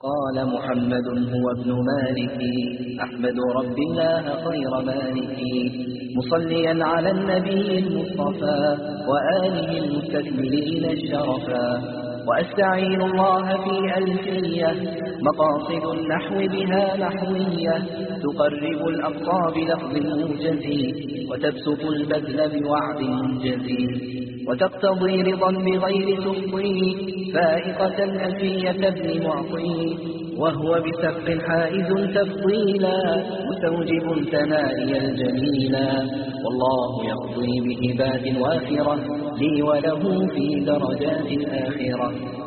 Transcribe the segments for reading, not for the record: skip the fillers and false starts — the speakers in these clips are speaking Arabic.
قال محمد هو ابن مالك أحمد رب الله خير مالك مصليا على النبي المصطفى وآله المستكملين الشرفا وأستعين الله في ألفية مقاصد النحو بها نحوية تقرب الأقصى بلفظ موجز وتبسط البذل بوعد منجز وتقتضي رضا بغير تخطي فائقة ألفية ابن معطي وهو بسبق حائز تفضيلا مستوجب ثنائي الجميلا والله يقضي بهبات وافرة لي وله في درجات الآخرة.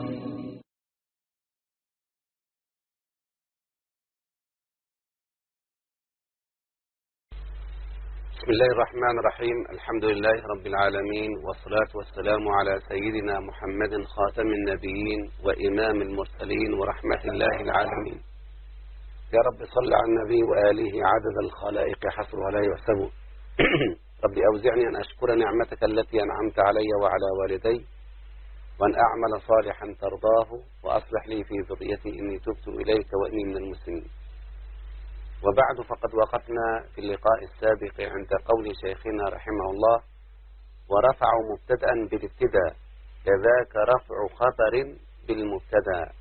بسم الله الرحمن الرحيم. الحمد لله رب العالمين، والصلاة والسلام على سيدنا محمد خاتم النبيين وإمام المرسلين ورحمة الله العالمين. يا رب صل على النبي وآله عدد الخلائق حصرها لا يحسب. رب أوزعني أن أشكر نعمتك التي أنعمت علي وعلى والدي، وأن أعمل صالحا ترضاه، وأصلح لي في ذريتي إني تبت إليك وإني من المسلمين. وبعد، فقد وقفنا في اللقاء السابق عند قول شيخنا رحمه الله: ورفعوا مبتدأ بالابتداء كذاك رفع خبر بالمبتدأ.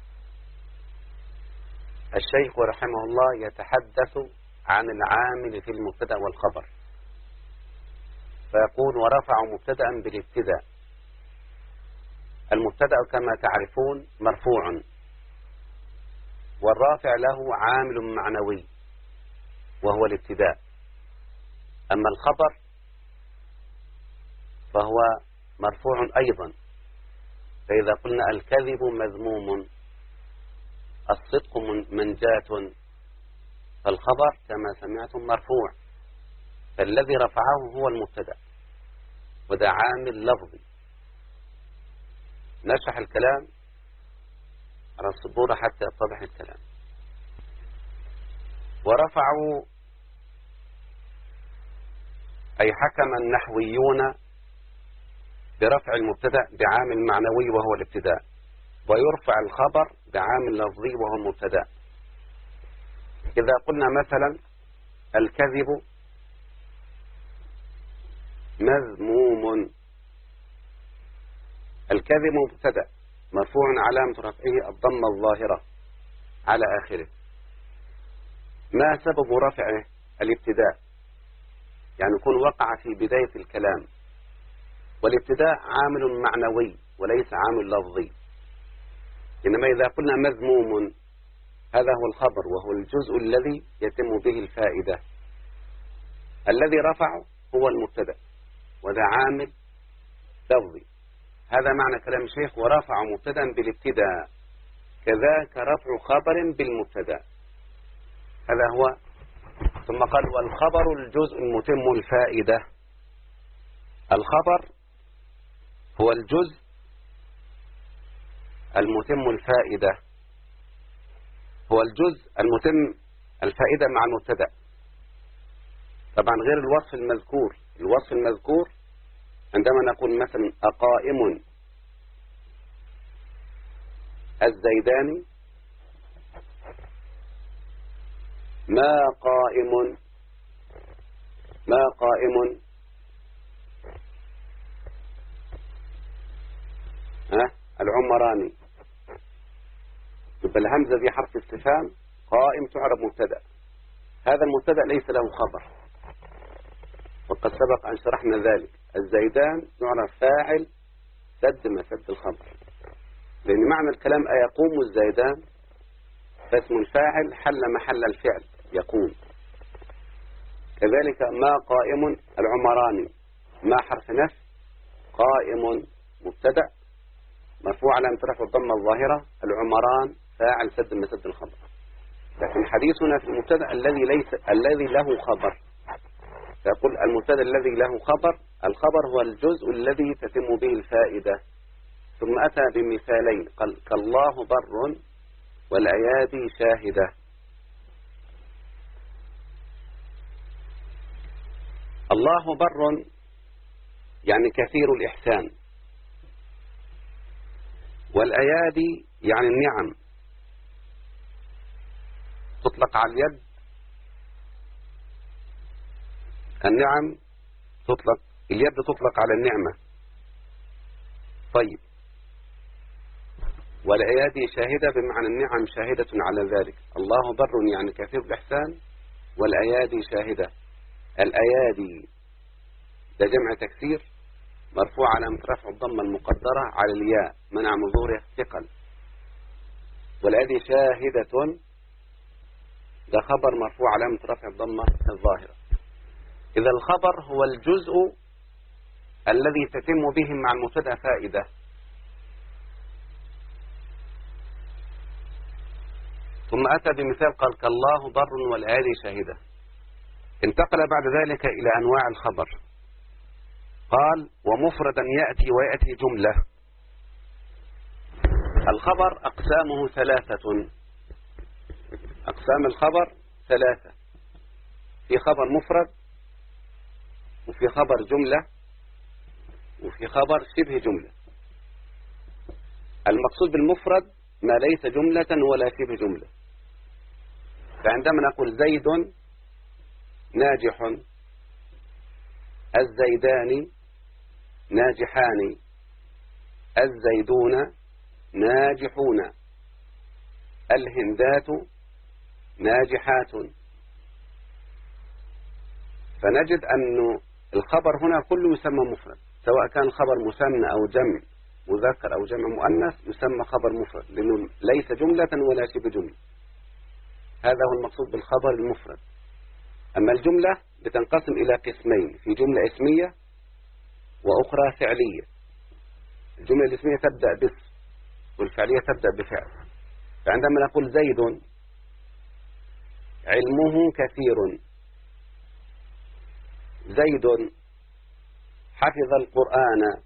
الشيخ رحمه الله يتحدث عن العامل في المبتدأ والخبر، فيقول: ورفعوا مبتدأ بالابتداء. المبتدأ كما تعرفون مرفوع، والرافع له عامل معنوي وهو الابتداء. أما الخبر فهو مرفوع أيضا، فإذا قلنا الكذب مذموم، الصدق منجاة، فالخبر كما سمعتم مرفوع، فالذي رفعه هو المبتدأ، وده عامل لفظي. نشرح الكلام على السبورة حتى يتضح الكلام. ورفعوا أي حكم النحويون برفع المبتدأ بعامل معنوي وهو الابتداء، ويرفع الخبر بعامل لفظي وهو المبتدأ. إذا قلنا مثلا الكذب مذموم، الكذب مبتدأ مرفوع علامة رفعه الضمة الظاهرة على آخره. ما سبب رفعه؟ الابتداء، يعني يكون وقع في بداية الكلام، والابتداء عامل معنوي وليس عامل لفظي. إنما إذا قلنا مذموم، هذا هو الخبر وهو الجزء الذي يتم به الفائدة. الذي رفعه هو المبتدأ، وده عامل لفظي. هذا معنى كلام الشيخ: ورفع مبتدأ بالابتداء كذاك رفع خبر بالمبتدأ. هذا هو. ثم قال: والخبر الجزء المتم الفائدة. الخبر هو الجزء المتم الفائدة، هو الجزء المتم الفائدة مع المبتدأ، طبعا غير الوصف المذكور. الوصف المذكور عندما نقول مثلا أقائم الزيداني، ما قائم العمراني، يبقى الهمزة دي حرف استفهام، قائم تعرب مبتدأ. هذا المبتدأ ليس له خبر، وقد سبق أن شرحنا ذلك. الزيدان يعرف فاعل سد مسد الخبر، لأن معنى الكلام أيقوم الزيدان، فاسم الفاعل حل محل الفعل يقوم. كذلك ما قائم العمراني، ما حرف نفي، قائم مبتدأ مرفوع علامة رفع الضمة الظاهرة، العمران فاعل سد مسد الخبر. لكن حديثنا في المبتدأ الذي له خبر، فيقول المبتدأ الذي له خبر، الخبر هو الجزء الذي تتم به الفائدة. ثم أتى بمثالين، قال: كالله بر والأيادي شاهدة. الله بر يعني كثير الإحسان، والأيادي يعني النعم، تطلق على اليد، النعم تطلق، اليد تطلق على النعمة. طيب، والأيادي شاهدة بمعنى النعم شاهدة على ذلك. الله بر يعني كثير الإحسان، والأيادي شاهدة. الأيادي ده جمع تكسير مرفوع علامة رفع الضمة المقدرة على الياء منع من ظهورها الثقل. والأيادي شاهدة ده خبر مرفوع علامة رفع الضمة الظاهرة. إذا الخبر هو الجزء الذي تتم به مع المبتدأ فائدة. ثم أتى بمثال قال كالله بر والأيادي شاهدة. انتقل بعد ذلك إلى أنواع الخبر، قال ومفردا يأتي ويأتي جملة. الخبر أقسامه ثلاثة، أقسام الخبر ثلاثة: في خبر مفرد، وفي خبر جملة، وفي خبر شبه جملة. المقصود بالمفرد ما ليس جملة ولا شبه جملة. فعندما نقول زيد ناجح، الزيدان ناجحان، الزيدون ناجحون، الهندات ناجحات. فنجد أن الخبر هنا كله يسمى مفرد، سواء كان خبر مثنى أو جمع مذكر أو جمع مؤنث يسمى خبر مفرد، لأنه ليس جملة ولا شبه جملة. هذا هو المقصود بالخبر المفرد. أما الجملة بتنقسم إلى قسمين: في جملة اسمية وأخرى فعلية. الجملة الاسمية تبدأ باسم، والفعلية تبدأ بفعل. فعندما نقول زيد علمه كثير، زيد حفظ القرآن.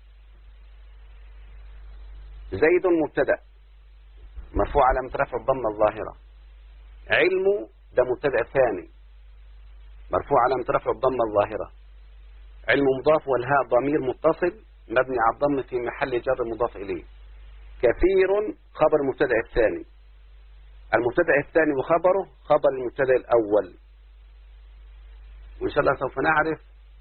زيد مبتدأ مرفوع علامة رفع الضمة الظاهرة. علم ده مبتدأ ثاني مرفوع علامة رفع الضمة الظاهرة. علم مضاف والهاء ضمير متصل مبني على الضم في محل جر مضاف إليه. كثير خبر المبتدأ الثاني. المبتدأ الثاني وخبره خبر المبتدأ الأول. وإن شاء الله سوف نعرف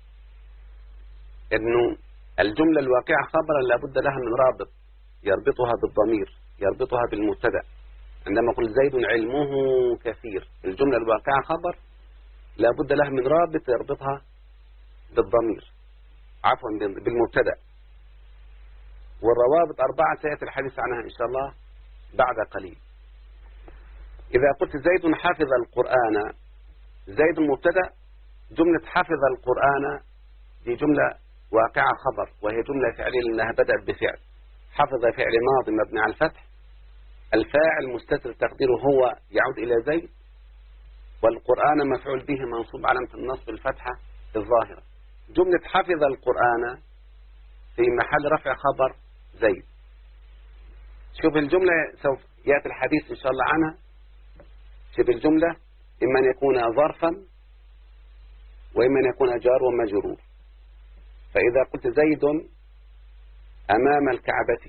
أنه الجملة الواقعة خبرا لابد لها من رابط يربطها بالضمير، يربطها بالمبتدأ. عندما قل زيد علمه كثير، الجملة الواقعة خبر لابد لها من رابط يربطها بالضمير، عفوا بالمبتدأ. والروابط 4 سيأتي الحديث عنها إن شاء الله بعد قليل. إذا قلت زيد حفظ القرآن، زيد مبتدأ، جملة حفظ القرآن دي جملة واقعة خبر، وهي جملة فعلية لأنها بدأت بفعل. حفظ فعل ماضي مبني على الفتح، الفاعل مستتر تقديره هو يعود إلى زيد، والقرآن مفعول به منصوب علامة النصب الفتحة الظاهرة. جملة حفظ القرآن في محل رفع خبر زيد. شوف الجملة سوف يأتي الحديث إن شاء الله عنها. شوف الجملة إما أن يكون ظرفا وإما أن يكون جار ومجرور. فإذا قلت زيد أمام الكعبة،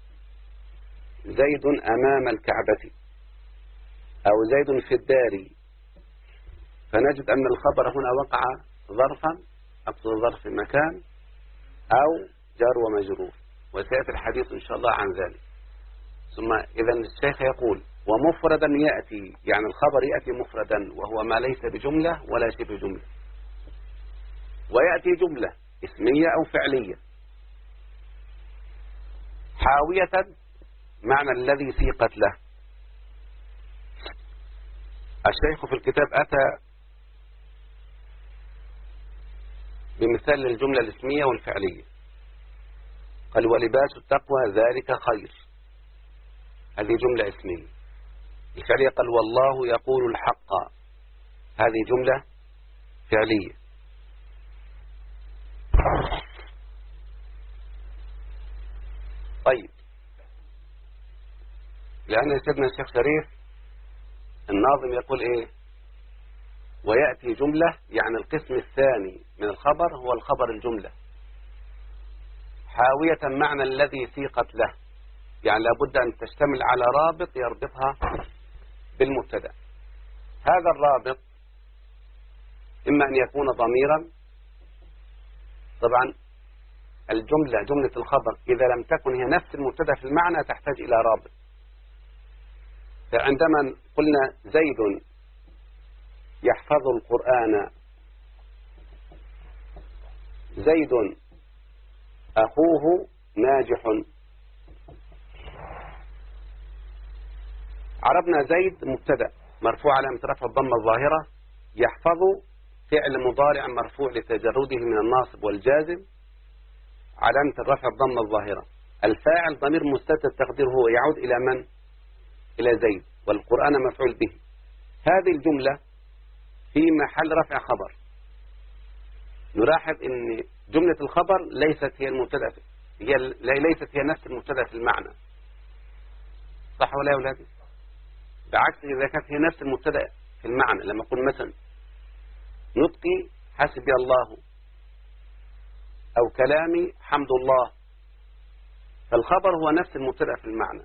زيد أمام الكعبة، أو زيد في الدار، فنجد أن الخبر هنا وقع ظرفا، أقصد ظرف مكان، أو جار ومجرور، وسيأتي الحديث إن شاء الله عن ذلك. ثم إذا الشيخ يقول ومفردا يأتي، يعني الخبر يأتي مفردا وهو ما ليس بجملة ولا شبه جملة. ويأتي جملة اسمية أو فعلية حاوية معنى الذي سيقت له. الشيخ في الكتاب أتى بمثال للجملة الاسمية والفعلية. قال ولباس التقوى ذلك خير، هذه جملة اسمية. الفعلية قال والله يقول الحق، هذه جملة فعلية. طيب، لأن سيدنا الشيخ شريف الناظم يقول إيه؟ ويأتي جملة، يعني القسم الثاني من الخبر هو الخبر الجملة حاوية معنى الذي سيقت له، يعني لابد أن تشتمل على رابط يربطها بالمبتدأ. هذا الرابط إما أن يكون ضميرا. طبعا جملة الخبر إذا لم تكن هي نفس المبتدأ في المعنى تحتاج إلى رابط. فعندما قلنا زيد يحفظ القرآن، زيد أخوه ناجح، عربنا زيد مبتدأ مرفوع علامة رفع الضمة الظاهرة، يحفظ فعل مضارع مرفوع لتجرده من الناصب والجازم علامة الرفع الضمة الظاهرة، الفاعل ضمير مستتر تقديره هو يعود إلى من؟ إلى زيد، والقرآن مفعول به. هذه الجملة في محل رفع خبر. نلاحظ أن جملة الخبر ليست هي المبتدأ، ليست هي نفس المبتدأ في المعنى، صح ولا يا أولادي؟ بعكس إذا كانت هي نفس المبتدأ في المعنى، لما أقول مثلا نطقي حسبي الله أو كلامي حمد الله، فالخبر هو نفس المبتدأ في المعنى.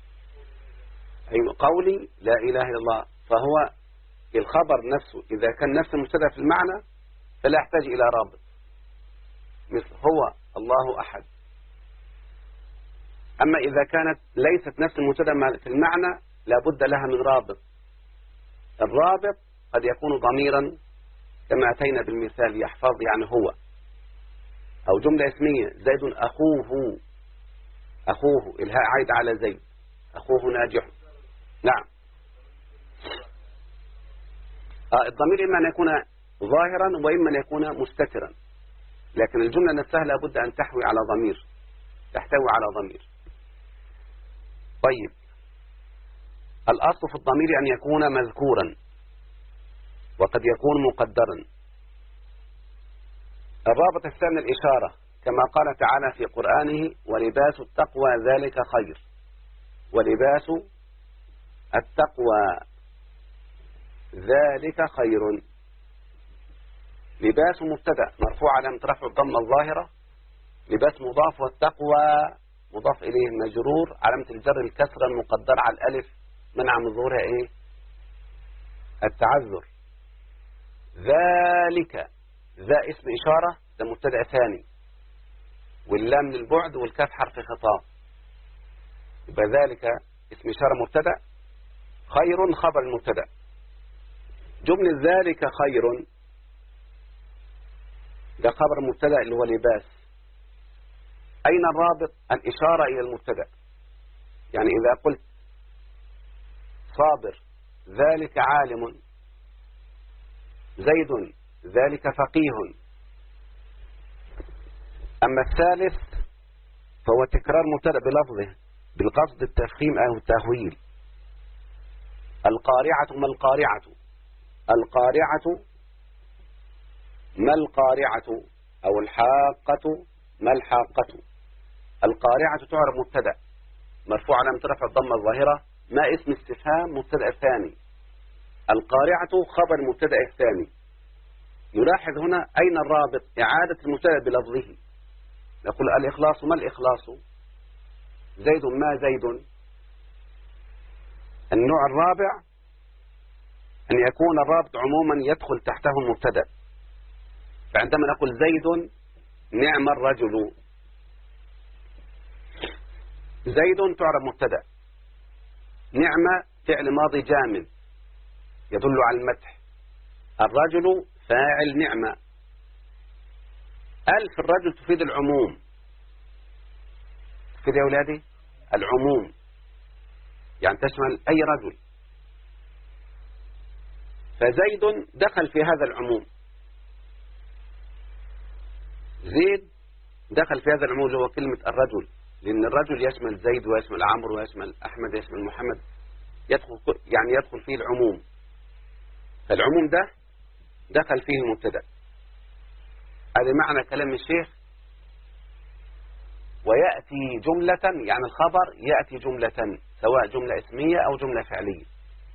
أي قولي لا إله إلا الله، فهو الخبر نفسه إذا كان نفس المبتدأ في المعنى فلا يحتاج إلى رابط، مثل هو الله أحد. أما إذا كانت ليست نفس المبتدأ في المعنى لابد لها من رابط. الرابط قد يكون ضميرا كما أتينا بالمثال يحفظ يعني هو، أو جملة اسمية زيد أخوه، أخوه الهاء عايد على زيد، أخوه ناجح. نعم، الضمير إما أن يكون ظاهرا وإما أن يكون مستترا، لكن الجملة نفسها لابد أن تحوي على ضمير، تحتوي على ضمير. طيب، الأصل في الضمير أن يكون مذكورا وقد يكون مقدرا. الرابط الثاني الإشارة، كما قال تعالى في قرآنه ولباس التقوى ذلك خير، ولباس التقوى ذلك خير. لباس مبتدأ مرفوع علامة رفع الضمة الظاهرة، لباس مضاف، والتقوى مضاف إليه مجرور علامة الجر الكسرة المقدرة على الألف منع من ظهورها إيه؟ التعذر. ذلك، ذا اسم إشارة، ده مبتدأ ثاني، واللام للبعد والكاف حرف خطاب، يبقى ذلك اسم إشارة مبتدأ، خير خبر المبتدأ. جملة ذلك خير ده خبر مبتدأ اللي هو لباس. أين الرابط؟ الإشارة إلى المبتدأ. يعني إذا قلت صابر ذلك عالم، زيد ذلك فقيه. أما الثالث فهو تكرار مبتدأ بلفظه بالقصد التفخيم أو التهويل. القارعة ما القارعة، القارعة ما القارعة، أو الحاقة ما الحاقة. القارعة تعرب مبتدأ مرفوع علامة رفع الضمة الظاهرة، ما اسم استفهام مبتدأ ثاني، القارعة خبر المبتدأ الثاني. نلاحظ هنا أين الرابط؟ إعادة المبتدأ بلفظه. نقول الإخلاص ما الإخلاص، زيد ما زيد. النوع الرابع أن يكون الرابط عموما يدخل تحته المبتدأ. فعندما نقول زيد نعم الرجل، زيد تعرب مبتدأ، نعم فعل ماضي جامد يدل على المدح، الرجل فاعل نعمة. ألف الرجل تفيد العموم، تفيد يا أولادي العموم، يعني تشمل أي رجل. فزيد دخل في هذا العموم، زيد دخل في هذا العموم هو كلمة الرجل، لأن الرجل يشمل زيد ويشمل عمرو ويشمل أحمد ويشمل محمد، يدخل فيه العموم. فالعموم ده دخل فيه المبتدأ. هذا معنى كلام الشيخ. ويأتي جملة، يعني الخبر يأتي جملة سواء جملة اسمية أو جملة فعلية،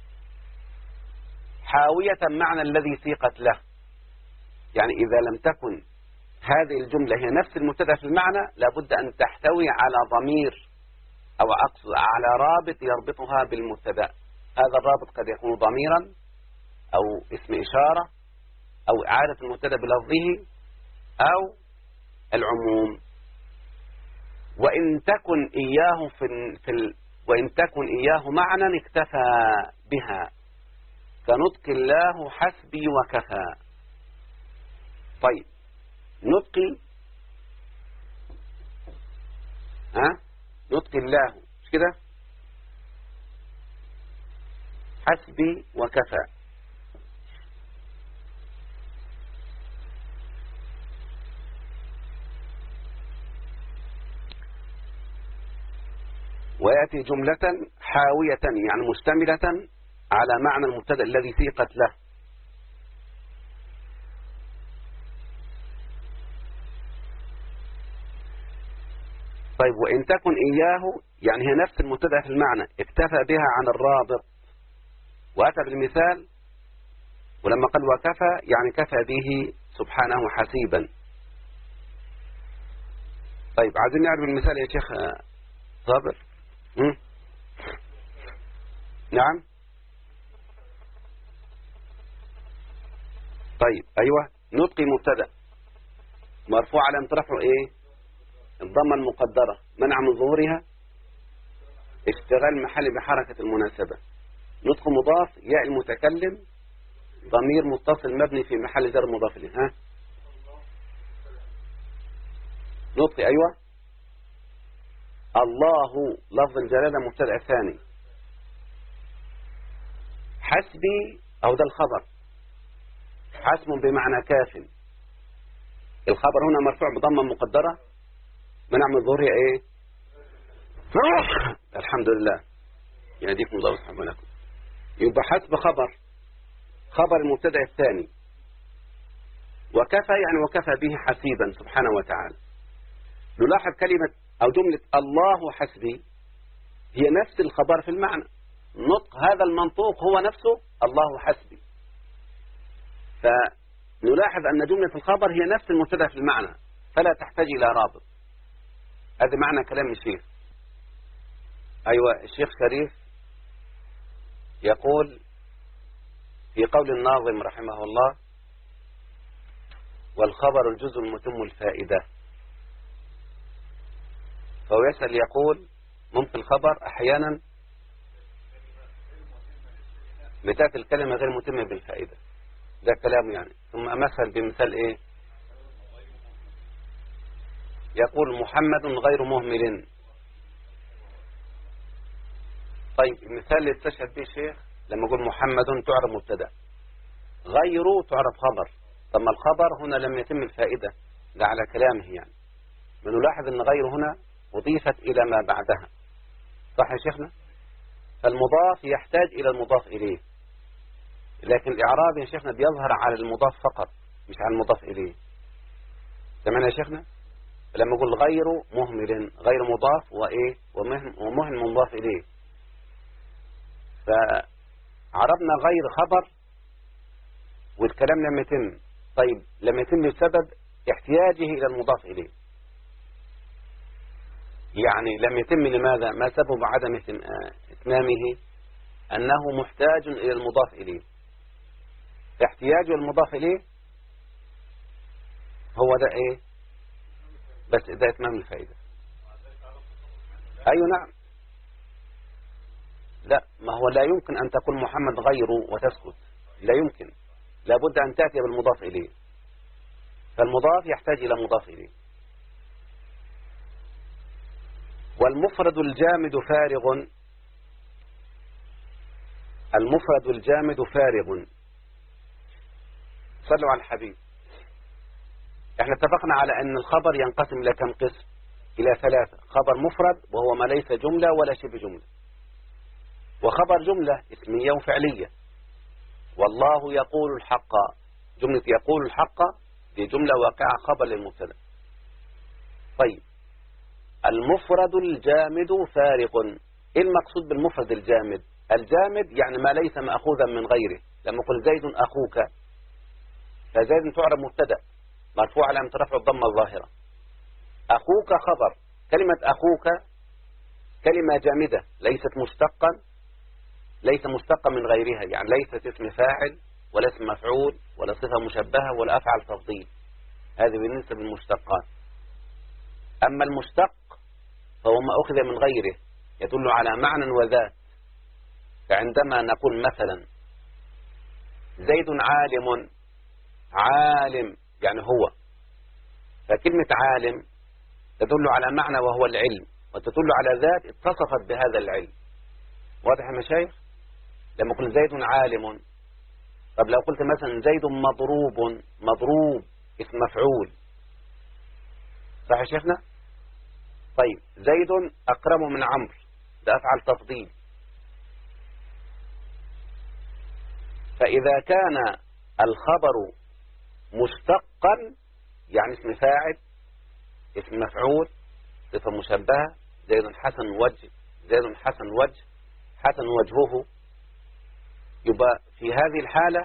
حاوية معنى الذي سيقت له. يعني إذا لم تكن هذه الجملة هي نفس المبتدأ في المعنى لابد أن تحتوي على ضمير أو أقصد على رابط يربطها بالمبتدأ. هذا الرابط قد يكون ضميرا أو اسم إشارة أو إعادة المبتدأ بلفظه أو العموم. وإن تكن إياه معنى اكتفى بها كنطق الله حسبي وكفى. طيب نطق الله مش كده؟ حسبي وكفى. ويأتي جملة حاوية يعني مشتملة على معنى المبتدأ الذي سيقت له. طيب وإن تكن إياه يعني هي نفس المبتدأ في المعنى اكتفى بها عن الرابط، وأتى بالمثال ولما قال وكفى يعني كفى به سبحانه حسيبا. طيب عايزين نعرف المثال يا شيخ صابر. نعم. طيب أيوة نطقي مبتدأ مرفوع علامة رفعه إيه؟ الضمة المقدرة منع من ظهورها اشتغال محل بحركة المناسبة. نطق مضاف ياء المتكلم ضمير متصل مبني في محل جر مضاف إليه. نطقي أيوة. الله لفظ الجلالة مبتدأ ثاني. حسبي أو ده الخبر حسب بمعنى كاف. الخبر هنا مرفوع بضمة مقدرة منع من ظهورها ايه؟ الحمد لله يهديكم الله ويصلح لكم. يبقى حسب خبر المبتدأ الثاني. وكفى يعني وكفى به حسيبا سبحانه وتعالى. نلاحظ كلمة أو جملة الله حسبي هي نفس الخبر في المعنى. نطق هذا المنطوق هو نفسه الله حسبي. فنلاحظ أن جملة الخبر هي نفس المبتدأ في المعنى فلا تحتاج إلى رابط. هذا معنى كلام الشيخ. أيوة الشيخ شريف يقول في قول الناظم رحمه الله والخبر الجزء المتم الفائدة. فهو يسأل يقول ممكن الخبر أحيانا بتأتي الكلمة غير متمة بالفائدة. ده كلام يعني. ثم أمثل بمثال إيه؟ يقول محمد غير مهمل. طيب المثال اللي استشهد به الشيخ لما يقول محمد تعرف مبتدا غيره تعرف خبر. طب ما الخبر هنا لم يتم الفائدة ده على كلامه يعني. بنلاحظ ان غيره هنا أضيفت إلى ما بعدها. صح يا شيخنا؟ فالمضاف يحتاج إلى المضاف إليه. لكن الإعراب يا شيخنا بيظهر على المضاف فقط مش على المضاف إليه. سمعنا يا شيخنا؟ لما يقول غير مهمل غير مضاف وإيه ومهمل مضاف إليه. فعربنا غير خبر والكلام لم يتم. طيب لم يتم بسبب احتياجه إلى المضاف إليه. يعني لم يتم لماذا؟ ما سبب عدم إتمامه؟ أنه محتاج إلى المضاف إليه. فاحتياجه المضاف إليه هو ده إيه؟ بس ده إتمام الفائدة. أيوة نعم. لا ما هو لا يمكن أن تقول محمد غيره وتسكت. لا يمكن. لابد أن تأتي بالمضاف إليه. فالمضاف يحتاج إلى مضاف إليه. والمفرد الجامد فارغ. المفرد الجامد فارغ. صلوا على الحبيب. احنا اتفقنا على أن الخبر ينقسم إلى كم قسم؟ إلى 3. خبر مفرد وهو ما ليس جملة ولا شبه جملة. وخبر جملة اسمية وفعلية. والله يقول الحق. جملة يقول الحق دي جملة واقعة خبر للمبتدا. طيب المفرد الجامد فارغ. ايه المقصود بالمفرد الجامد؟ الجامد يعني ما ليس مأخوذا من غيره. لما قل زيد أخوك فزيد تعرب مبتدا مرفوع علامة رفع الضمة الظاهرة. أخوك خبر. كلمة أخوك كلمة جامدة ليست مشتقة من غيرها. يعني ليست اسم فاعل ولا اسم مفعول ولا صفة مشبهة ولا أفعل تفضيل. هذه بالنسبة للمشتقات. أما المشتق فهو ما أخذ من غيره يدل على معنى وذات. فعندما نقول مثلا زيد عالم، عالم يعني هو، فكلمة عالم تدل على معنى وهو العلم، وتدل على ذات اتصفت بهذا العلم. واضح يا مشايخ؟ لما قلت زيد عالم، طب لو قلت مثلا زيد مضروب، مضروب اسم مفعول، صح يا شيخنا؟ طيب زيد أكرم من عمرو، ده أفعل تفضيل. فإذا كان الخبر مشتقا يعني اسم فاعل، اسم مفعول، صفة مشبهة، زيد حسن وجه، زيد حسن وجه، حسن وجهه، يبقى في هذه الحالة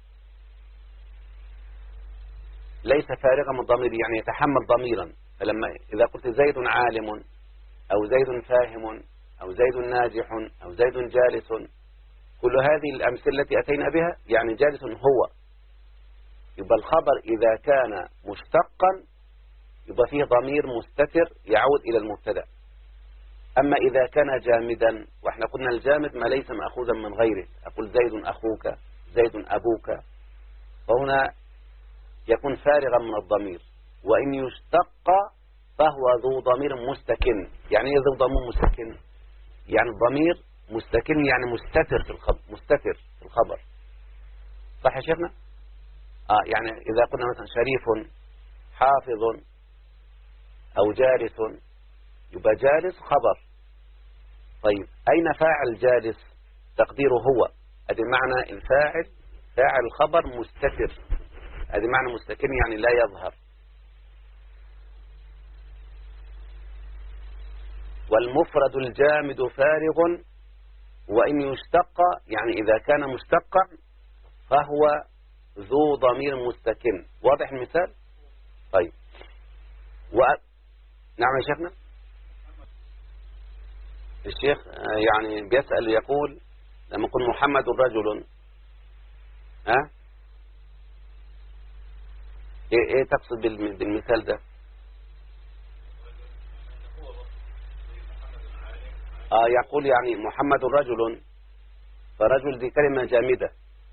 ليس فارغا من ضمير، يعني يتحمل ضميرا. فلما إذا قلت زيد عالم أو زيد فاهم أو زيد ناجح أو زيد جالس، كل هذه الأمثلة التي أتينا بها يعني جالس هو. يبقى الخبر إذا كان مشتقا يبقى فيه ضمير مستتر يعود إلى المبتدأ. أما إذا كان جامدا، وإحنا قلنا الجامد ما ليس مأخوذا من غيره، أقول زيد أخوك، زيد أبوك، فهنا يكون فارغا من الضمير. وإن يشتق فهو ذو ضمير مستكن. يعني إيه ذو ضمير مستكن؟ يعني الضمير مستكن يعني مستتر في الخبر، مستتر في الخبر، صح يا شيخنا؟ يعني إذا قلنا مثلا شريف، حافظ، أو جالس، يبقى جالس خبر. طيب أين فاعل جالس؟ تقديره هو. هذا معنى الفاعل، فاعل الخبر مستتر، هذا معنى مستكن يعني لا يظهر. والمفرد الجامد فارغ، وإن يشتق يعني إذا كان مشتقا فهو ذو ضمير مستكن. واضح المثال؟ طيب نعم يا شيخنا. الشيخ يعني بيسأل يقول لما يكون محمد رجل، ايه تقصد بالمثال ده؟ يقول يعني محمد رجل، فرجل دي كلمة جامدة،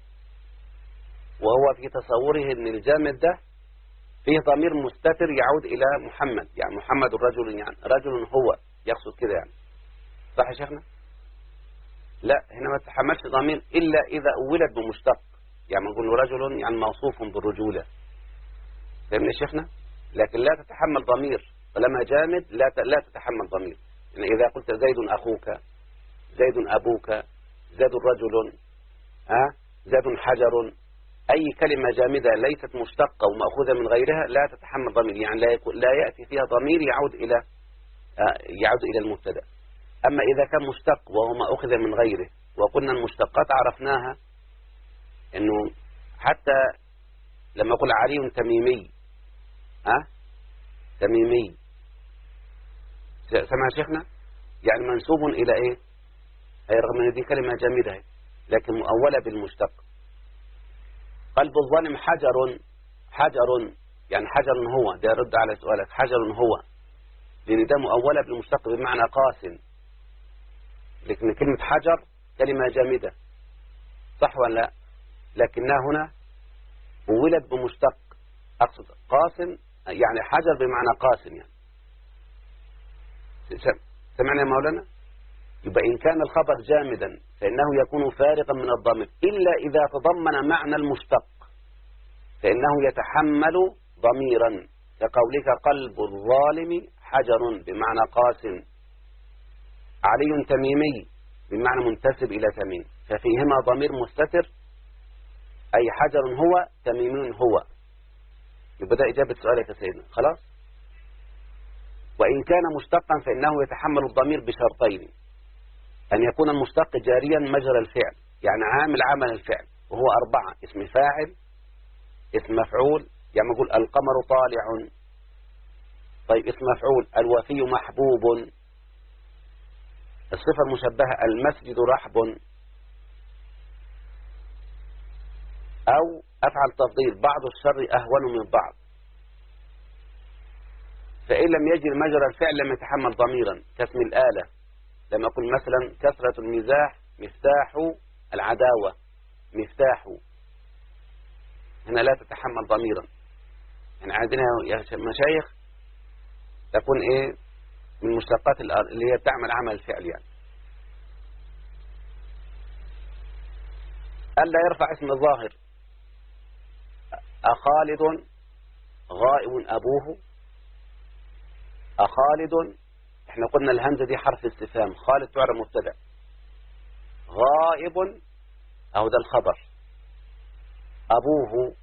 وهو في تصوره ان الجامد ده فيه ضمير مستتر يعود الى محمد، يعني محمد رجل، يعني رجل هو، يقصد كده يعني، صح يا شيخنا؟ لا، هنا ما تتحملش ضمير الا اذا اولد بمشتق، يعني نقول رجل يعني موصوف بالرجولة، فهمنا يا شيخنا؟ لكن لا تتحمل ضمير، طالما جامد لا تتحمل ضمير. يعني إذا قلت زيد أخوك، زيد أبوك، زيد رجل، زيد حجر، أي كلمة جامدة ليست مشتقة ومأخوذة من غيرها لا تتحمل ضمير، يعني لا يأتي فيها ضمير يعود إلى المبتدأ. أما إذا كان مشتق وهو مأخوذ من غيره، وقلنا المشتقات عرفناها إنه حتى لما أقول علي تميمي، تميمي، سمع شيخنا؟ يعني منسوب إلى إيه؟ رغم أن دي كلمة جامدة لكن مؤولة بالمشتق. قلب الظالم حجر، حجر يعني حجر هو، ده يرد على سؤالك، حجر هو، لأن ده مؤولة بالمشتق بمعنى قاسم، لكن كلمة حجر كلمة جامدة، صح ولا لا؟ لكنها هنا ولد بمشتق، أقصد قاسم يعني حجر بمعنى قاسم يعني. سمعنا يا مولانا؟ يبقى إن كان الخبر جامدا فإنه يكون فارغا من الضمير، إلا إذا تضمن معنى المشتق فإنه يتحمل ضميرا، كقولك قلب الظالم حجر بمعنى قاسم، علي تميمي بمعنى منتسب إلى تميم، ففيهما ضمير مستتر، أي حجر هو تميم هو. يبقى ده إجابة سؤالك يا سيدنا، خلاص؟ وإن كان مشتقا فإنه يتحمل الضمير بشرطين: أن يكون المشتق جاريا مجرى الفعل، يعني عامل عمل الفعل، وهو 4: اسم فاعل، اسم مفعول، يعني نقول القمر طالع، طيب اسم مفعول الوفي محبوب، الصفة المشبهة المسجد رحب، أو أفعل تفضيل بعض الشر أهون من بعض. فإن لم يجد مجرى الفعل لم يتحمل ضميرا، كاسم الآلة لما أقول مثلا كثرة المزاح مفتاح العداوة، مفتاح، هنا لا تتحمل ضميرا. يعني عندنا يا مشايخ تكون إيه من مشتقات اللي هي تعمل عمل الفعل. يعني ألا يرفع اسم الظاهر، أخالد غائب أبوه، أخالد، احنا قلنا الهمزة دي حرف استفهام، خالد تعرب مبتدأ، غائب أو ده الخبر، أبوه،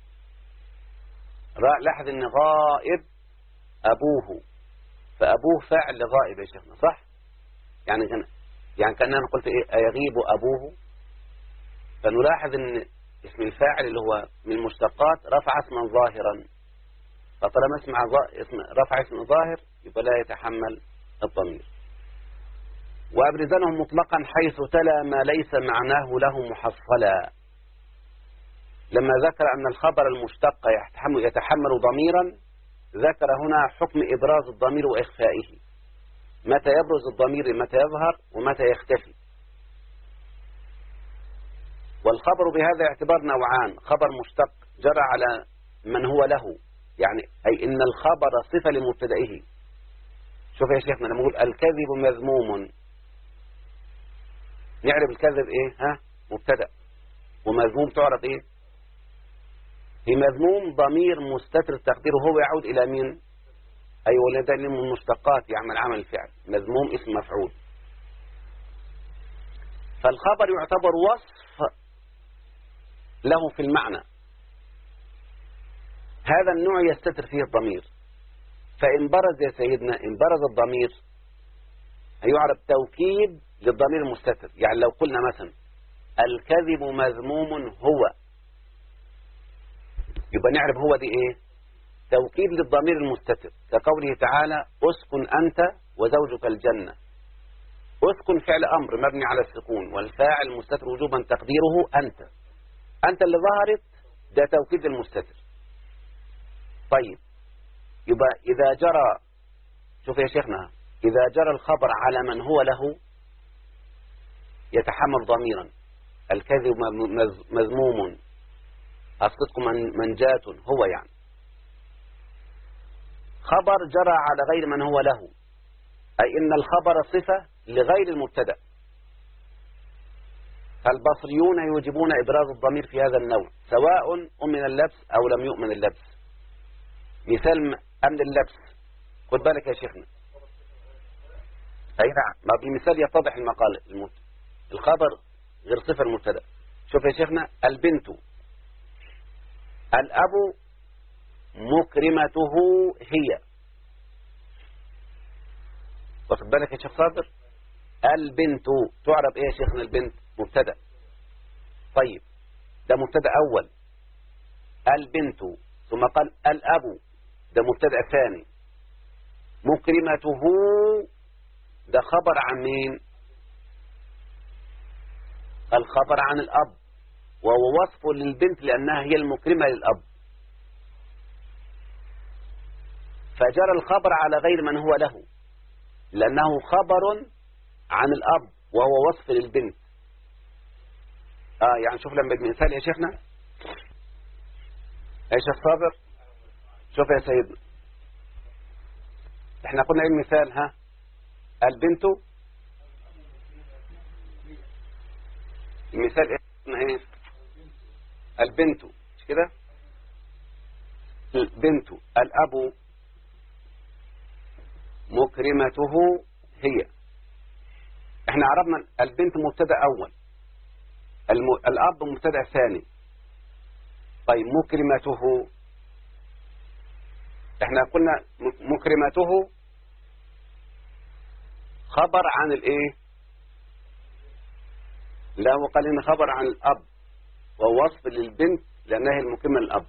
لاحظ ان غائب أبوه، فأبوه فاعل لغائب يا شيخنا، صح؟ يعني كأننا قلت إيه أيغيب أبوه، فنلاحظ ان اسم الفاعل اللي هو من المشتقات رفع اسما ظاهرا، فطالما رفع اسم ظاهر يبقى لا يتحمل الضمير. وأبرزنهم مطلقا حيث تلا ما ليس معناه له محصلا، لما ذكر أن الخبر المشتق يتحمل ضميرا ذكر هنا حكم إبراز الضمير وإخفائه، متى يبرز الضمير، متى يظهر ومتى يختفي. والخبر بهذا اعتبار نوعان، خبر مشتق جرى على من هو له، يعني أي إن الخبر صفة لمبتدئه. شوف يا شيخنا لما نقول الكذب مذموم، نعرف الكذب إيه؟ مبتدأ، ومذموم تعرف إيه؟ في مذموم ضمير مستتر تقديره هو يعود إلى مين؟ أيوة ده من المشتقات يعمل عمل الفعل، مذموم اسم مفعول. فالخبر يعتبر وصف له في المعنى، هذا النوع يستتر فيه الضمير. فإن برز يا سيدنا، إن برز الضمير يعرف توكيد للضمير المستتر. يعني لو قلنا مثلا الكذب مذموم هو، يبقى نعرف هو دي ايه؟ توكيد للضمير المستتر، كقوله تعالى اسكن أنت وزوجك الجنة. اسكن فعل أمر مبني على السكون، والفاعل مستتر وجوبا تقديره أنت، أنت اللي ظهرت، ده توكيد المستتر. طيب يبقى إذا جرى، شوف يا شيخنا، إذا جرى الخبر على من هو له يتحمل ضميرا، الكذب مذموم، الصدق منجاة، هو يعني خبر جرى على غير من هو له، أي إن الخبر صفة لغير المبتدأ. فالبصريون يوجبون إبراز الضمير في هذا النوع سواء أمن اللبس أو لم يؤمن اللبس. مثال أمن اللبس، خد بالك يا شيخنا، أي نعم، ما بالمثال يتضح المقال. الخبر غير صفة المبتدأ. شوف يا شيخنا، البنت، الأب مكرمته هي، واخد بالك يا شيخ صابر؟ البنت تعرف ايه يا شيخنا؟ البنت مبتدأ. طيب ده مبتدأ أول، البنت، ثم قال الأب، ده مبتدأ ثاني. مكرمته ده خبر عن مين؟ الخبر عن الأب، وهو وصف للبنت لأنها هي المكرمة للأب. فجرى الخبر على غير من هو له لأنه خبر عن الأب وهو وصف للبنت. يعني شوف لما بمثال يا شيخنا، يا شيخ صابر، شوف يا سيدنا، احنا قلنا ايه المثال؟ البنت، المثال ايه؟ البنت، مش كده؟ البنت، الأب مكرمته هي. احنا عرفنا البنت مبتدأ أول، الأب مبتدأ ثاني. طيب مكرمته، احنا قلنا مكرمته خبر عن الايه؟ لا، هو قال هنا خبر عن الأب وهو وصف للبنت لأنها المكرمة للأب.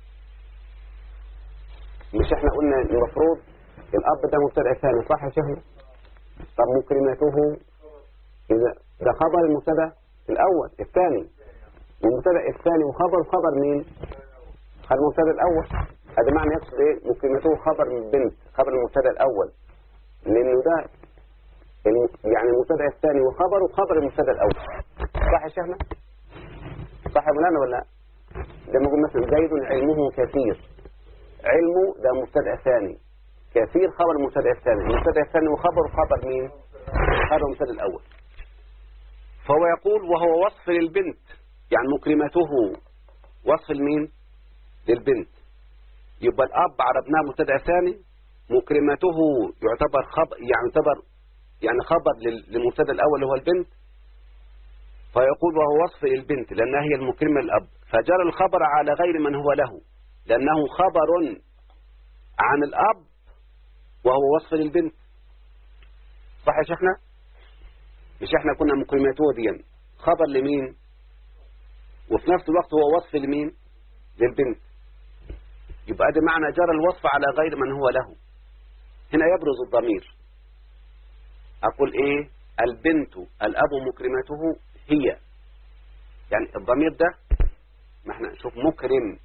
مش احنا قلنا المفروض الأب ده مبتدأ ثاني، صح يا شيخنا؟ طب مكرمته إذا ده خبر المبتدأ الأول الثاني، والمبتدا الثاني وخبر مين؟ المبتدا الاول. هذا معنى يقصد ايه؟ مكرمته خبر من بنت، خبر المبتدا الاول، لانه ده يعني المبتدا الثاني وخبر المبتدا الاول. صح يا شيخنا؟ صح يا مولانا ولا لا؟ ده نقول مثلا زيد علمه كثير، علمه ده مبتدا ثاني، كثير خبر المبتدا الثاني، المبتدا الثاني وخبر مين؟ خبر المبتدا الاول. فهو يقول وهو وصف للبنت، يعني مكرمته وصف لمين؟ للبنت. يبقى الاب عرفناه مبتدا ثاني، مكرمته يعتبر يعني خبر للمبتدا الاول اللي هو البنت. فيقول وهو وصف للبنت لانها هي المكرمه للاب، فجرى الخبر على غير من هو له لانه خبر عن الاب وهو وصف للبنت. صح يا شيخنا؟ مش احنا كنا مكرمته دي خبر لمين وفي نفس الوقت هو وصف لمين؟ للبنت. يبقى ده معنى جرى الوصف على غير من هو له. هنا يبرز الضمير. أقول إيه؟ البنت الأب مكرمته هي، يعني الضمير ده ما احنا شوف مكرم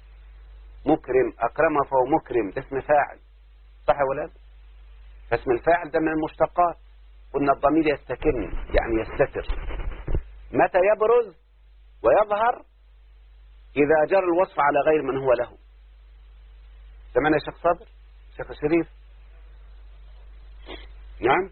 أكرمه فهو مكرم، ده اسم فاعل. صح يا ولاد؟ فاسم الفاعل ده من المشتقات. قلنا الضمير يستكن يعني يستتر. متى يبرز ويظهر؟ إذا جرى الوصف على غير من هو له. سمعنا يا شيخ صابر؟ شيخ شريف؟ نعم؟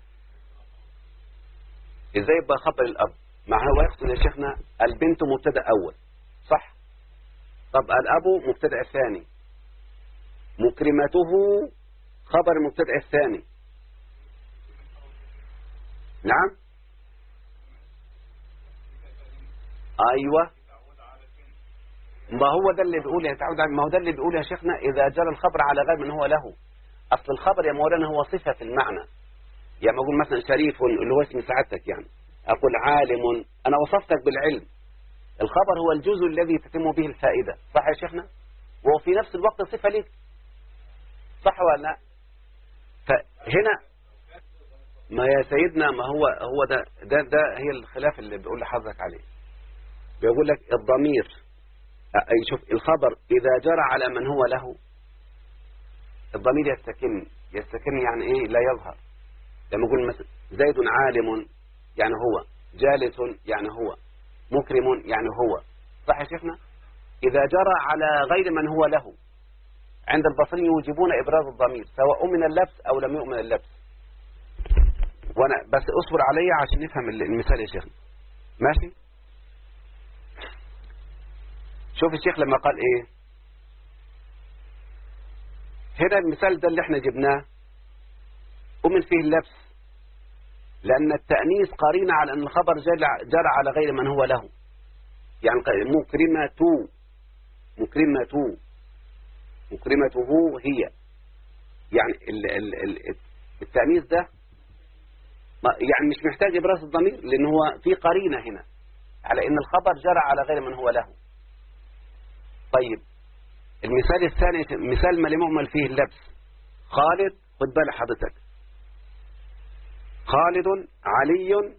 إزاي يبقى خبر الأب؟ مع هو يقصد يا شيخنا البنت مبتدأ أول، صح؟ طب الأب مبتدأ ثاني، مكرمته خبر المبتدأ الثاني. نعم؟ أيوة، ما هو ده اللي بيقول يتعود على، ما هو ده اللي بيقول يا شيخنا إذا جرى الخبر على غير من هو له. أصل الخبر يا مولانا هو صفة في المعنى. يعني أقول مثلا شريف اللي هو اسم سعادتك، يعني أقول عالم أنا وصفتك بالعلم. الخبر هو الجزء الذي تتم به الفائدة. صح يا شيخنا؟ وهو في نفس الوقت صفة ليك. صح ولا لا؟ فهنا ما يا سيدنا ما هو ده هي الخلاف اللي بيقول لحضرتك عليه. بيقول لك الضمير شوف الخبر إذا جرى على من هو له الضمير يستكن يعني إيه؟ لا يظهر. لما يقول مثلا زيد عالم يعني هو، جالس يعني هو، مكرم يعني هو. صح يا شيخنا؟ إذا جرى على غير من هو له عند البصريين يوجبون إبراز الضمير سواء من اللبس أو لم يؤمن اللبس. وأنا بس أصبر علي عشان نفهم المثال يا شيخنا. ماشي؟ شوف الشيخ لما قال إيه هنا المثال ده اللي احنا جبناه أؤمن فيه اللبس، لأن التأنيث قرينة على أن الخبر جرى على غير من هو له. يعني مكرمته هي، يعني التأنيث ده يعني مش محتاج إبراز الضمير لأن هو في قرينة هنا على أن الخبر جرى على غير من هو له. طيب المثال الثاني مثال ما لم يؤمل فيه اللبس. خالد، خد بالك حضرتك، خالد علي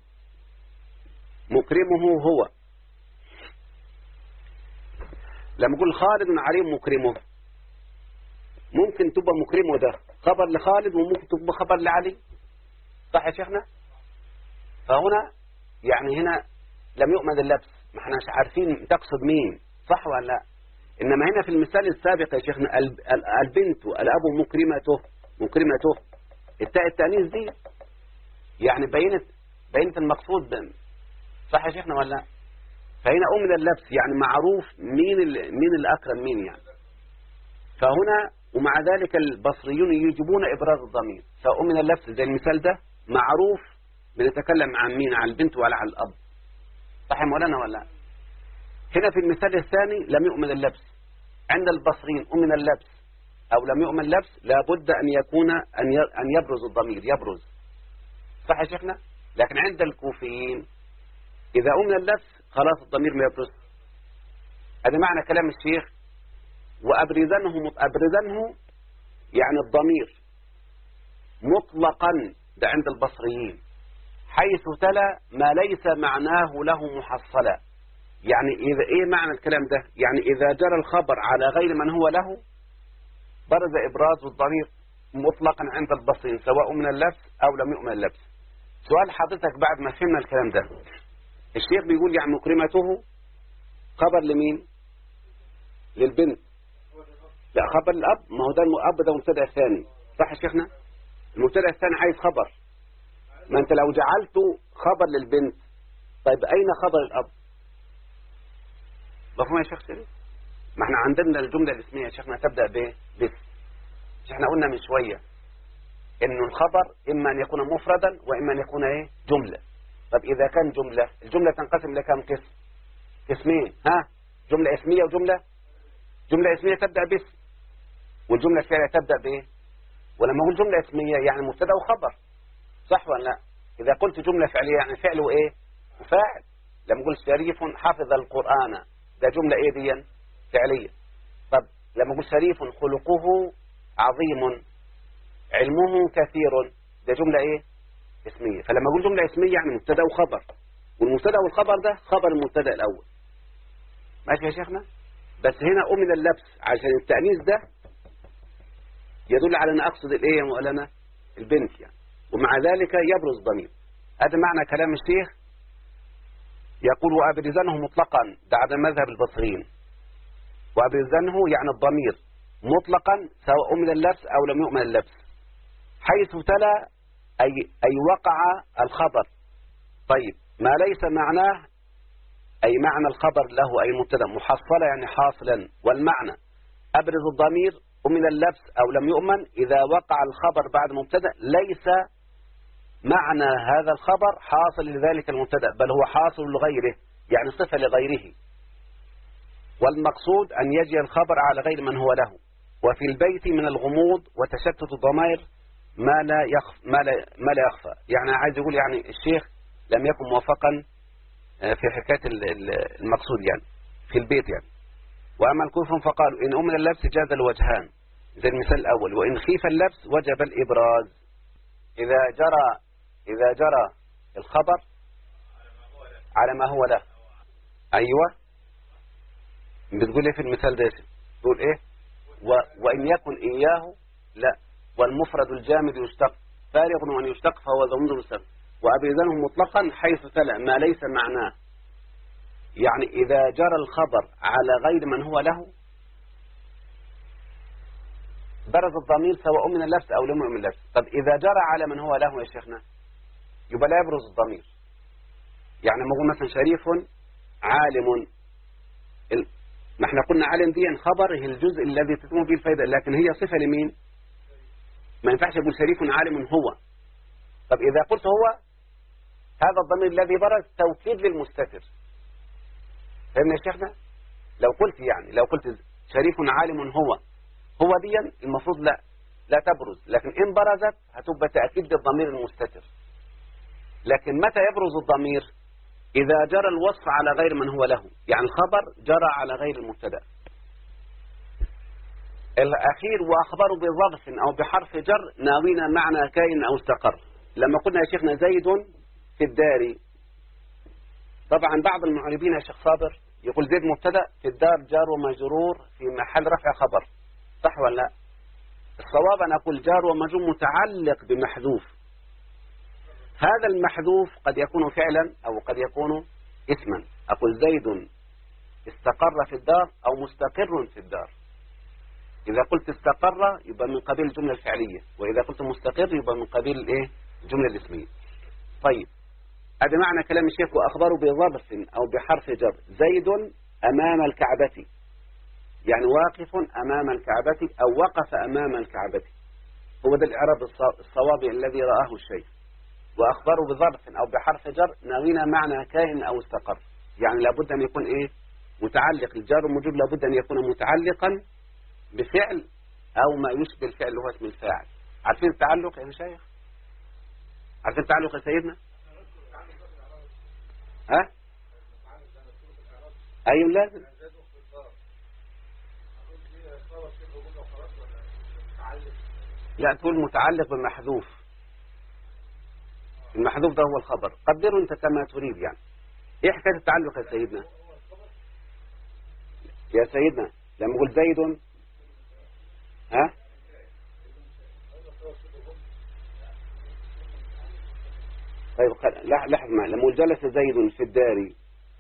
مكرمه هو. لما أقول خالد علي مكرمه ممكن تبقى مكرمه ده خبر لخالد وممكن تبقى خبر لعلي. صح يا شيخنا؟ فهنا يعني هنا لم يؤمن اللبس، ما احناش عارفين تقصد مين. صح ولا لا؟ إنما هنا في المثال السابق يا شيخنا البنت الأب مكرمته التاء التأنيث دي يعني بينت المقصود. صح يا شيخنا ولا لا؟ فهنا أؤمن اللبس يعني معروف مين اللي أكرم مين يعني. فهنا ومع ذلك البصريون يجبون إبراز الضمير فأؤمن اللبس زي المثال ده معروف بنتكلم عن مين؟ عن البنت ولا عن الأب. صح يا مولانا ولا لا؟ هنا في المثال الثاني لم يؤمن اللبس. عند البصريين أؤمن اللبس أو لم يؤمن اللبس لابد أن يكون أن يبرز الضمير يبرز. صح يا شيخنا؟ لكن عند الكوفيين إذا أؤمن اللبس خلاص الضمير ما يبرز. هذا معنى كلام الشيخ وأبرزنه يعني الضمير مطلقا ده عند البصريين حيث تلا ما ليس معناه له محصلا. يعني إذا إيه معنى الكلام ده؟ يعني إذا جرى الخبر على غير من هو له برز إبراز الضمير مطلقا عند البصرين سواء من اللبس أو لم يؤمن اللبس. سؤال حضرتك بعد ما فهمنا الكلام ده، الشيخ بيقول يعني مكرمته خبر لمين؟ للبنت. لا، خبر الأب، ما هو ده الأب ده مبتدأ ثاني، صح يا شيخنا؟ المبتدأ الثاني عايز خبر، ما أنت لو جعلته خبر للبنت طيب أين خبر الأب؟ مفهوم يا شيخ سيدي؟ ما احنا عندنا الجملة الاسمية يا شيخنا تبدأ بس. مش احنا قلنا من شوية إنه الخبر إما أن يكون مفردا وإما أن يكون إيه؟ جملة. طب إذا كان جملة، الجملة تنقسم لكم قسم؟ قسمين، ها؟ جملة اسمية وجملة جملة اسمية تبدأ باسم، والجملة الفعلية تبدأ بإيه؟ ولما أقول جملة اسمية يعني مبتدأ وخبر، صح ولا لا؟ إذا قلت جملة فعلية يعني فعل وإيه؟ وفاعل. لما أقول شريف حفظ القرآن ده جملة إيه دي؟ فعلية. طب لما أقول شريف خلقه عظيم علمه كثير ده جملة إيه؟ اسمية. فلما أقول جملة اسمية يعني مبتدأ وخبر، والمبتدأ والخبر ده خبر المبتدأ الأول. ماشي يا شيخنا؟ بس هنا أمن اللبس عشان التأنيث ده يدل على أن أقصد الإيه يا مولانا؟ البنت يعني، ومع ذلك يبرز ضمير. هذا معنى كلام الشيخ. يقول وأبرزنه مطلقا ده على مذهب البصريين، وأبرزنه يعني الضمير مطلقا سواء أمن اللبس أو لم يؤمن اللبس حيث تلا أي وقع الخبر. طيب ما ليس معناه أي معنى الخبر له أي مبتدا محصلة يعني حاصلا، والمعنى أبرز الضمير أمن اللبس أو لم يؤمن إذا وقع الخبر بعد مبتدا ليس معنى هذا الخبر حاصل لذلك المبتدا بل هو حاصل لغيره يعني صفة لغيره، والمقصود أن يجي الخبر على غير من هو له. وفي البيت من الغموض وتشتت الضمائر ما لا يخفى. يعني عايز يقول يعني الشيخ لم يكن موافقا في حكاية المقصود يعني في البيت يعني. وأما الكفر فقالوا إن أمن اللبس جاز الوجهان زي المثال الأول، وإن خيف اللبس وجب الإبراز. إذا جرى الخبر على ما هو له. أيوة بتقول إيه في المثال ده؟ تقول إيه؟ وإن يكن إياه لا، والمفرد الجامد يشتق فارغ وأن يشتق فهو ضمير مستتر. وأبرزنه مطلقا حيث تلا ما ليس معناه، يعني إذا جرى الخبر على غير من هو له برز الضمير سواء من اللبس أو لم يؤمن اللبس. طب إذا جرى على من هو له يا شيخنا يبقى لا يبرز الضمير. يعني ما أقول مثلا شريف عالم، ما احنا قلنا عالم دي خبر هي الجزء الذي تتم به الفائدة، لكن هي صفة لمين؟ ما ينفعش يقول شريف عالم هو. طب إذا قلت هو هذا الضمير الذي برز توكيد للمستتر. فهمنا يا شيخنا؟ لو قلت شريف عالم هو دي المفروض لا تبرز، لكن إن برزت هتبقى تأكيد للضمير المستتر. لكن متى يبرز الضمير؟ إذا جرى الوصف على غير من هو له، يعني الخبر جرى على غير المبتدا. الأخير وأخبره بظرف أو بحرف جر ناوينا معنى كائن أو استقر. لما قلنا يا شيخنا زيد في الدار، طبعا بعض المعربين يا شيخ صابر يقول زيد مبتدا في الدار جار ومجرور في محل رفع خبر، صح ولا لا؟ الصواب أن أقول جار ومجرور متعلق بمحذوف. هذا المحذوف قد يكون فعلا أو قد يكون اسما. أقول زيد استقر في الدار أو مستقر في الدار. إذا قلت استقر يبقى من قبيل الجملة الفعلية، وإذا قلت مستقر يبقى من قبيل الإيه؟ الجملة الاسمية. طيب هذا معنى كلام الشيخ وأخبره بظرف أو بحرف جر. زيد أمام الكعبة، يعني واقف أمام الكعبة أو وقف أمام الكعبة. هو ده الإعراب الصواب الذي رآه الشيخ. وأخبره بظرف أو بحرف جر ناوينا معنى كائن أو استقر، يعني لابد أن يكون إيه؟ متعلق. الجار والمجرور لابد أن يكون متعلقا بفعل أو ما يشبه الفعل اللي هو اسم الفاعل. عارفين التعلق يا مشايخ؟ عارفين التعلق يا سيدنا؟ ها؟ أيوة لازم. لا تقول متعلق بمحذوف. المحذوف ده هو الخبر. قدره أنت كما تريد يعني. إيه حكاية التعلق يا سيدنا؟ يا سيدنا لما أقول زيد، ها؟ طيب لحظة معي. لما أقول جلس زيد في الدار،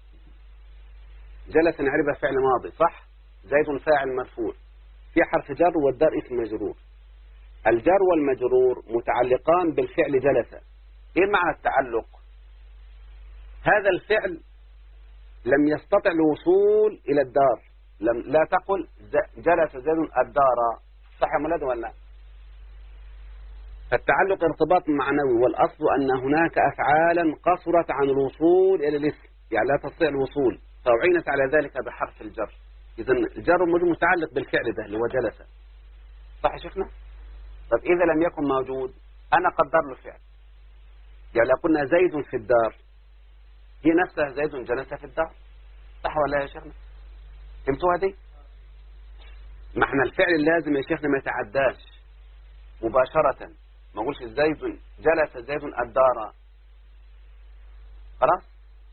جلس نعرفها فعل ماضي صح؟ زيد فاعل مرفوع في حرف جر، والدار اسم مجرور. الجر والمجرور متعلقان بالفعل جلس. ايه معنى التعلق؟ هذا الفعل لم يستطع الوصول الى الدار. لا تقل جلس زيد الدار، صح يا مولاد ولا؟ فالتعلق ارتباط معنوي، والاصل ان هناك افعالا قصرت عن الوصول الى الاسم، يعني لا تستطيع الوصول، فأعينت على ذلك بحرف الجر. اذا الجر متعلق بالفعل ده اللي هو جلس، صح يا شيخنا؟ طب إذا لم يكن موجود أنا قدر له فعل، يعني لو قلنا زيد في الدار، هي نفسها زيد جلس في الدار، صح ولا يا شيخنا؟ فهمتوها دي؟ ما احنا الفعل اللازم يا شيخنا ما يتعداش مباشرة، ما اقولش زيد جلس زيد الدار، خلاص؟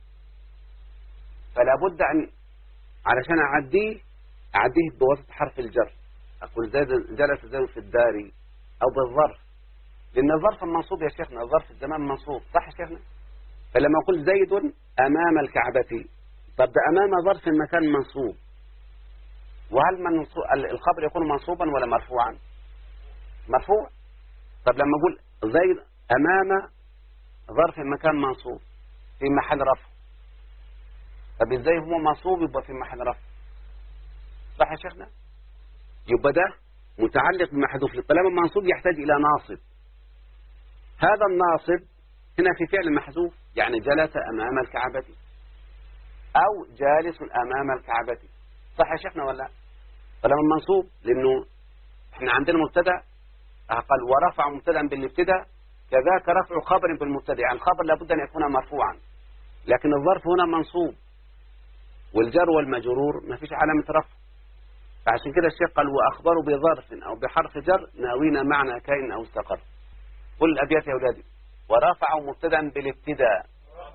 فلا بد أن علشان أعديه بواسطة حرف الجر، أقول زيد جلس زيد في الدار، أو بالظرف، لأن الظرف منصوب يا شيخنا، الظرف الزمان منصوب، صح يا شيخنا؟ فلما أقول زيد أمام الكعبة، طب ده أمام ظرف المكان منصوب، وهل الخبر يكون منصوبا ولا مرفوعا؟ مرفوع. طب لما أقول زيد أمام ظرف المكان منصوب في محل رفع، طب إزاي هو منصوب يبقى في محل رفع؟ صح يا شيخنا؟ يبقى ده متعلق بمحذوف، طالما منصوب يحتاج إلى ناصب. هذا الناصب هنا في فعل محذوف، يعني جلس أمام الكعبة أو جالس أمام الكعبة، صح يا شيخنا ولا؟ طالما منصوب، لأنه احنا عندنا مبتدا، قال ورفع مبتدا بالابتداء، كذاك رفع خبر بالمبتدا، يعني الخبر لابد أن يكون مرفوعا، لكن الظرف هنا منصوب، والجر والمجرور ما فيش علامة رفع، فعشان كده الشيخ قال وأخبروا بظرف أو بحرف جر ناوينا معنى كائن أو استقر. قل الأبيات يا أولادي. ورفعوا مبتدا بالابتداء،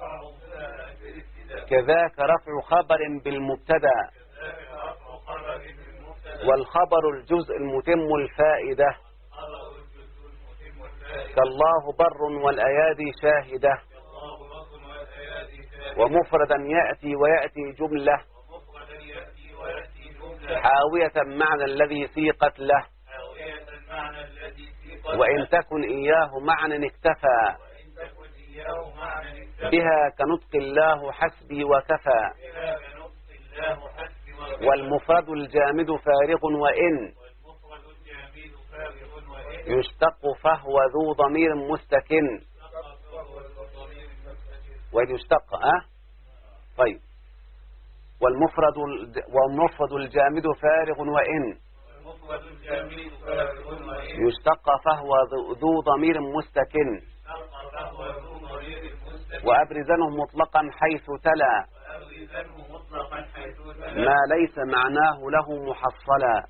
كذاك رفع خبر بالمبتدا، والخبر الجزء المتم الفائدة، كالله بر والأيادي شاهدة، ومفردا يأتي ويأتي جملة، حاوية معنى الذي سيقت له، وإن تكن إياه معنى اكتفى، بها كنطق الله حسبي وكفى، والمفرد الجامد فارغ وإن يشتق فهو ذو ضمير مستكن، وإن يشتق طيب، والمفرد الجامد فارغ وإن يشتق فهو ذو ضمير مستكن، وأبرزنه مطلقا حيث تلا، ما ليس معناه له محصلا،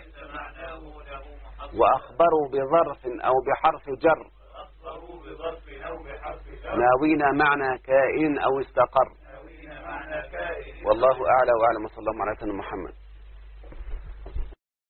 وأخبروا بظرف أو بحرف جر ناوينا معنى كائن أو استقر. والله أعلى وأعلم، صلى الله عليه وسلم محمد.